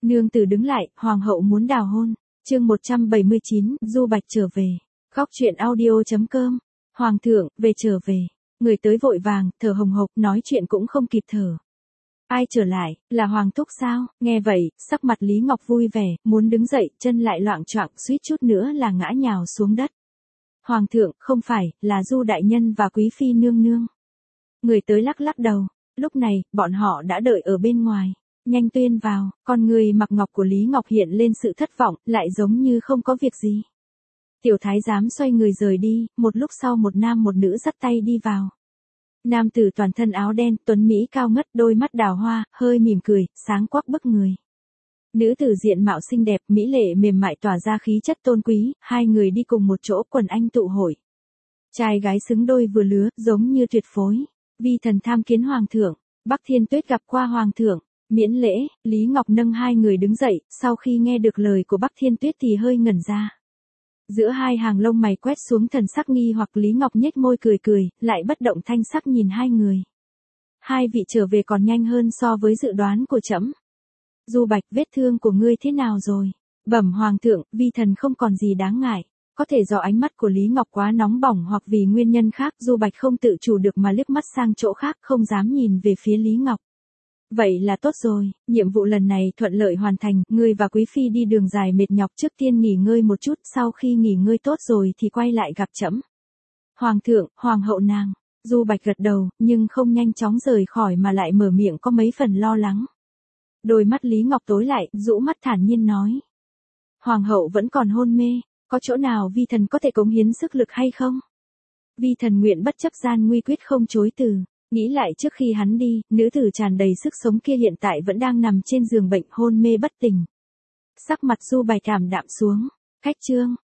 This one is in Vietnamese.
Nương tử đứng lại, hoàng hậu muốn đào hôn. Chương 179, Du Bạch trở về. Góc truyện audio.com. Hoàng thượng, về trở về. Người tới vội vàng, thở hồng hộc, nói chuyện cũng không kịp thở. Ai trở lại, là hoàng thúc sao? Nghe vậy, sắc mặt Lý Ngọc vui vẻ, muốn đứng dậy, chân lại loạng choạng, suýt chút nữa là ngã nhào xuống đất. Hoàng thượng, không phải, là Du đại nhân và quý phi nương nương. Người tới lắc lắc đầu. Lúc này, bọn họ đã đợi ở bên ngoài. Nhanh tuyên vào, con người mặc ngọc của Lý Ngọc hiện lên sự thất vọng, lại giống như không có việc gì. Tiểu thái giám xoay người rời đi, một lúc sau một nam một nữ dắt tay đi vào. Nam tử toàn thân áo đen, tuấn mỹ cao ngất, đôi mắt đào hoa, hơi mỉm cười, sáng quắc bức người. Nữ tử diện mạo xinh đẹp, mỹ lệ mềm mại tỏa ra khí chất tôn quý, hai người đi cùng một chỗ quần anh tụ hội. Trai gái xứng đôi vừa lứa, giống như tuyệt phối. Vi thần tham kiến hoàng thượng, Bắc Thiên Tuyết gặp qua hoàng thượng. Miễn lễ, Lý Ngọc nâng hai người đứng dậy, sau khi nghe được lời của Bắc Thiên Tuyết thì hơi ngẩn ra. Giữa hai hàng lông mày quét xuống thần sắc nghi hoặc Lý Ngọc nhếch môi cười cười, lại bất động thanh sắc nhìn hai người. Hai vị trở về còn nhanh hơn so với dự đoán của trẫm. Du Bạch, vết thương của ngươi thế nào rồi? Bẩm hoàng thượng, vi thần không còn gì đáng ngại. Có thể do ánh mắt của Lý Ngọc quá nóng bỏng hoặc vì nguyên nhân khác, Du Bạch không tự chủ được mà liếc mắt sang chỗ khác, không dám nhìn về phía Lý Ngọc. Vậy là tốt rồi, nhiệm vụ lần này thuận lợi hoàn thành, ngươi và quý phi đi đường dài mệt nhọc, trước tiên nghỉ ngơi một chút, sau khi nghỉ ngơi tốt rồi thì quay lại gặp trẫm. Hoàng thượng, hoàng hậu nàng. Du Bạch gật đầu, nhưng không nhanh chóng rời khỏi mà lại mở miệng có mấy phần lo lắng. Đôi mắt Lý Ngọc tối lại, rũ mắt thản nhiên nói. Hoàng hậu vẫn còn hôn mê, có chỗ nào vi thần có thể cống hiến sức lực hay không? Vi thần nguyện bất chấp gian nguy quyết không chối từ. Nghĩ lại trước khi hắn đi, nữ tử tràn đầy sức sống kia hiện tại vẫn đang nằm trên giường bệnh hôn mê bất tỉnh. Sắc mặt Du Bạch cảm đạm xuống. Khách trương,